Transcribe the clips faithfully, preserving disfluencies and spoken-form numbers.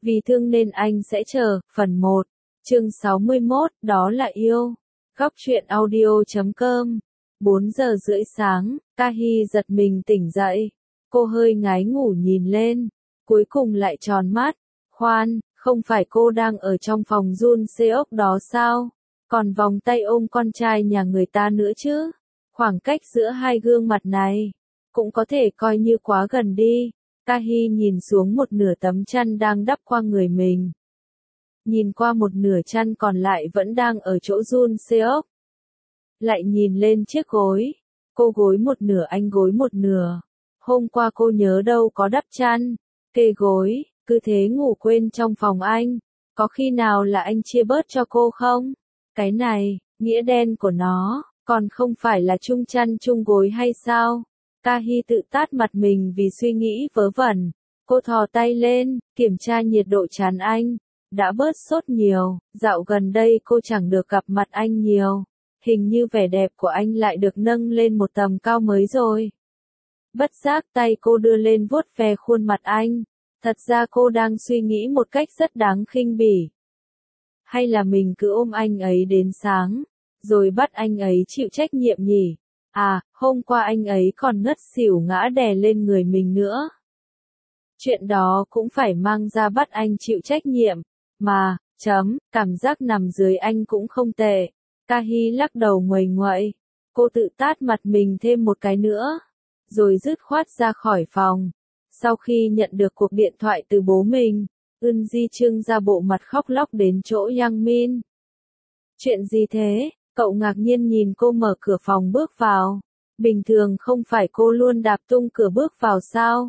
Vì thương nên anh sẽ chờ, phần một, chương sáu mươi mốt, đó là yêu. Góc truyện audio chấm com. bốn giờ rưỡi sáng, Tahi giật mình tỉnh dậy. Cô hơi ngái ngủ nhìn lên, cuối cùng lại tròn mắt. Khoan, không phải cô đang ở trong phòng Jun Seok đó sao? Còn vòng tay ôm con trai nhà người ta nữa chứ? Khoảng cách giữa hai gương mặt này, cũng có thể coi như quá gần đi. Tahi nhìn xuống một nửa tấm chăn đang đắp qua người mình. Nhìn qua một nửa chăn còn lại vẫn đang ở chỗ Jun Seok. Lại nhìn lên chiếc gối. Cô gối một nửa, anh gối một nửa. Hôm qua cô nhớ đâu có đắp chăn, kê gối, cứ thế ngủ quên trong phòng anh. Có khi nào là anh chia bớt cho cô không? Cái này, nghĩa đen của nó, còn không phải là chung chăn chung gối hay sao? Tahi tự tát mặt mình vì suy nghĩ vớ vẩn. Cô thò tay lên, kiểm tra nhiệt độ trán anh. Đã bớt sốt nhiều, dạo gần đây cô chẳng được gặp mặt anh nhiều. Hình như vẻ đẹp của anh lại được nâng lên một tầm cao mới rồi. Bất giác tay cô đưa lên vuốt ve khuôn mặt anh. Thật ra cô đang suy nghĩ một cách rất đáng khinh bỉ. Hay là mình cứ ôm anh ấy đến sáng, rồi bắt anh ấy chịu trách nhiệm nhỉ? À, hôm qua anh ấy còn ngất xỉu ngã đè lên người mình nữa. Chuyện đó cũng phải mang ra bắt anh chịu trách nhiệm. Mà, chấm, cảm giác nằm dưới anh cũng không tệ. Tahi lắc đầu nguầy nguậy. Cô tự tát mặt mình thêm một cái nữa. Rồi dứt khoát ra khỏi phòng. Sau khi nhận được cuộc điện thoại từ bố mình, Eun Ji trưng ra bộ mặt khóc lóc đến chỗ Yang Min. Chuyện gì thế? Cậu ngạc nhiên nhìn cô mở cửa phòng bước vào. Bình thường không phải cô luôn đạp tung cửa bước vào sao?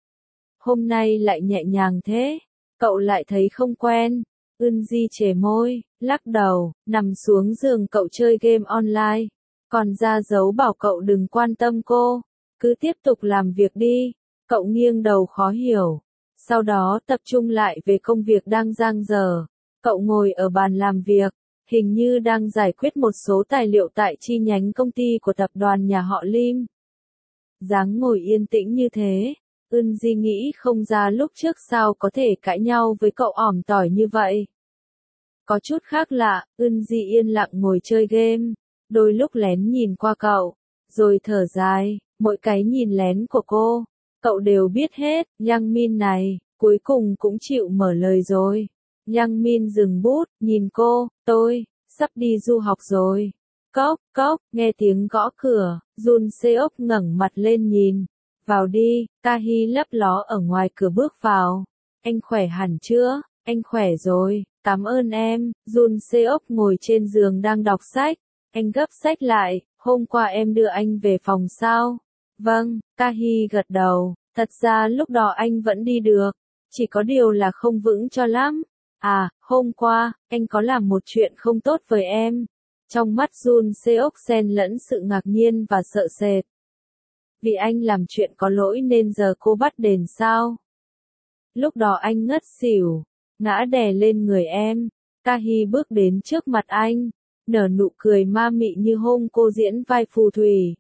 Hôm nay lại nhẹ nhàng thế. Cậu lại thấy không quen. Eun Ji chề môi, lắc đầu, nằm xuống giường cậu chơi game online. Còn ra dấu bảo cậu đừng quan tâm cô. Cứ tiếp tục làm việc đi. Cậu nghiêng đầu khó hiểu. Sau đó tập trung lại về công việc đang dang dở. Cậu ngồi ở bàn làm việc. Hình như đang giải quyết một số tài liệu tại chi nhánh công ty của tập đoàn nhà họ Lim. Dáng ngồi yên tĩnh như thế. Eun Ji nghĩ không ra lúc trước sao có thể cãi nhau với cậu ỏm tỏi như vậy. Có chút khác lạ, Eun Ji yên lặng ngồi chơi game. Đôi lúc lén nhìn qua cậu. Rồi thở dài, mỗi cái nhìn lén của cô. Cậu đều biết hết, Yang Min này, cuối cùng cũng chịu mở lời rồi. Yang Min dừng bút, nhìn cô, tôi, sắp đi du học rồi. Cốc, cốc, nghe tiếng gõ cửa, Jun Seok ngẩng mặt lên nhìn. Vào đi, Tahi lấp ló ở ngoài cửa bước vào. Anh khỏe hẳn chưa? Anh khỏe rồi, cảm ơn em. Jun Seok ngồi trên giường đang đọc sách. Anh gấp sách lại, hôm qua em đưa anh về phòng sao? Vâng, Tahi gật đầu. Thật ra lúc đó anh vẫn đi được. Chỉ có điều là không vững cho lắm. À, hôm qua, anh có làm một chuyện không tốt với em. Trong mắt Jun Seok xen lẫn sự ngạc nhiên và sợ sệt. Vì anh làm chuyện có lỗi nên giờ cô bắt đền sao? Lúc đó anh ngất xỉu, ngã đè lên người em. Tahi bước đến trước mặt anh, nở nụ cười ma mị như hôm cô diễn vai phù thủy.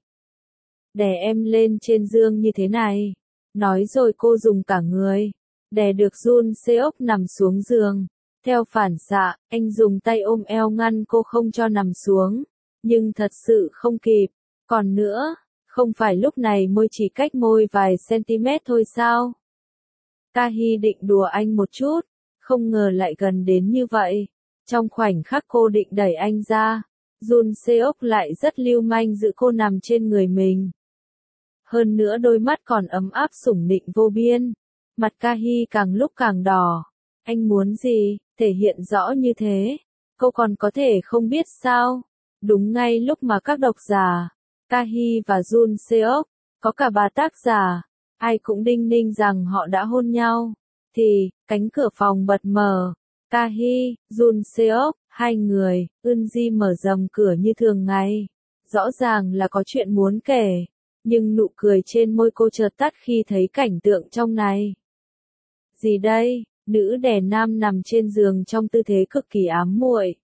Đè em lên trên giường như thế này. Nói rồi cô dùng cả người, đè được Jun Seok nằm xuống giường. Theo phản xạ, anh dùng tay ôm eo ngăn cô không cho nằm xuống. Nhưng thật sự không kịp. Còn nữa, không phải lúc này môi chỉ cách môi vài cm thôi sao? Tahi định đùa anh một chút, không ngờ lại gần đến như vậy. Trong khoảnh khắc cô định đẩy anh ra, Jun Seok lại rất lưu manh giữ cô nằm trên người mình. Hơn nữa đôi mắt còn ấm áp sủng nịnh vô biên. Mặt Tahi càng lúc càng đỏ. Anh muốn gì, thể hiện rõ như thế. Cô còn có thể không biết sao? Đúng ngay lúc mà các độc giả, Tahi và Jun Seok, có cả ba tác giả, ai cũng đinh ninh rằng họ đã hôn nhau. Thì, cánh cửa phòng bật mở. Tahi, Jun Seok, hai người, Eun Ji mở rầm cửa như thường ngày. Rõ ràng là có chuyện muốn kể. Nhưng nụ cười trên môi cô chợt tắt khi thấy cảnh tượng trong này. Gì đây? Nữ đè nam nằm trên giường trong tư thế cực kỳ ám muội.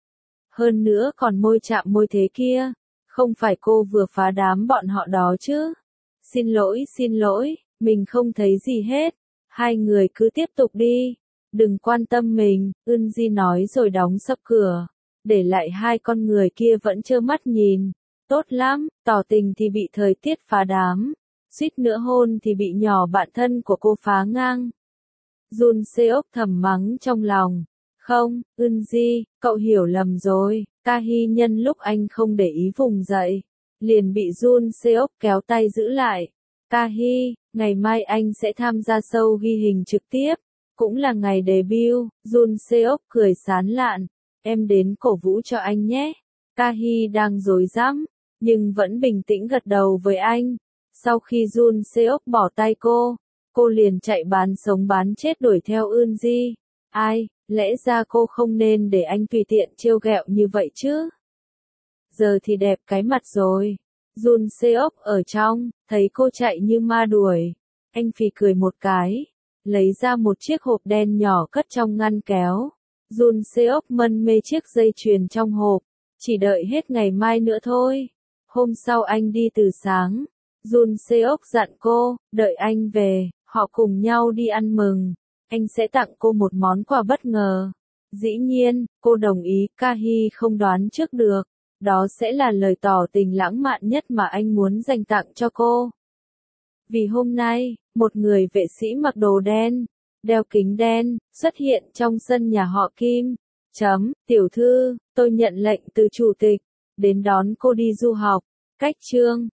Hơn nữa còn môi chạm môi thế kia. Không phải cô vừa phá đám bọn họ đó chứ? Xin lỗi, xin lỗi, mình không thấy gì hết. Hai người cứ tiếp tục đi. Đừng quan tâm mình, Ưn Di nói rồi đóng sập cửa. Để lại hai con người kia vẫn trơ mắt nhìn. Tốt lắm, tỏ tình thì bị thời tiết phá đám. Suýt nữa hôn thì bị nhỏ bạn thân của cô phá ngang. Jun Seok thầm mắng trong lòng. Không, Ưn Di, cậu hiểu lầm rồi. Ca Hy nhân lúc anh không để ý vùng dậy, liền bị Jun Seok kéo tay giữ lại. Ca Hy, ngày mai anh sẽ tham gia show ghi hình trực tiếp, cũng là ngày debut. Jun Seok cười sán lạn. Em đến cổ vũ cho anh nhé. Ca Hy đang rối rắm, nhưng vẫn bình tĩnh gật đầu với anh. Sau khi Jun Seok bỏ tay cô, cô liền chạy bán sống bán chết đuổi theo Ưn Di. Ai, lẽ ra cô không nên để anh tùy tiện trêu ghẹo như vậy chứ. Giờ thì đẹp cái mặt rồi. Jun Seok ở trong, thấy cô chạy như ma đuổi. Anh phì cười một cái, lấy ra một chiếc hộp đen nhỏ cất trong ngăn kéo. Jun Seok mân mê chiếc dây chuyền trong hộp, chỉ đợi hết ngày mai nữa thôi. Hôm sau anh đi từ sáng. Jun Seok dặn cô, đợi anh về, họ cùng nhau đi ăn mừng. Anh sẽ tặng cô một món quà bất ngờ. Dĩ nhiên, cô đồng ý. Ca Hy không đoán trước được. Đó sẽ là lời tỏ tình lãng mạn nhất mà anh muốn dành tặng cho cô. Vì hôm nay, một người vệ sĩ mặc đồ đen, đeo kính đen, xuất hiện trong sân nhà họ Kim. Chấm, tiểu thư, tôi nhận lệnh từ chủ tịch, đến đón cô đi du học. Cách chương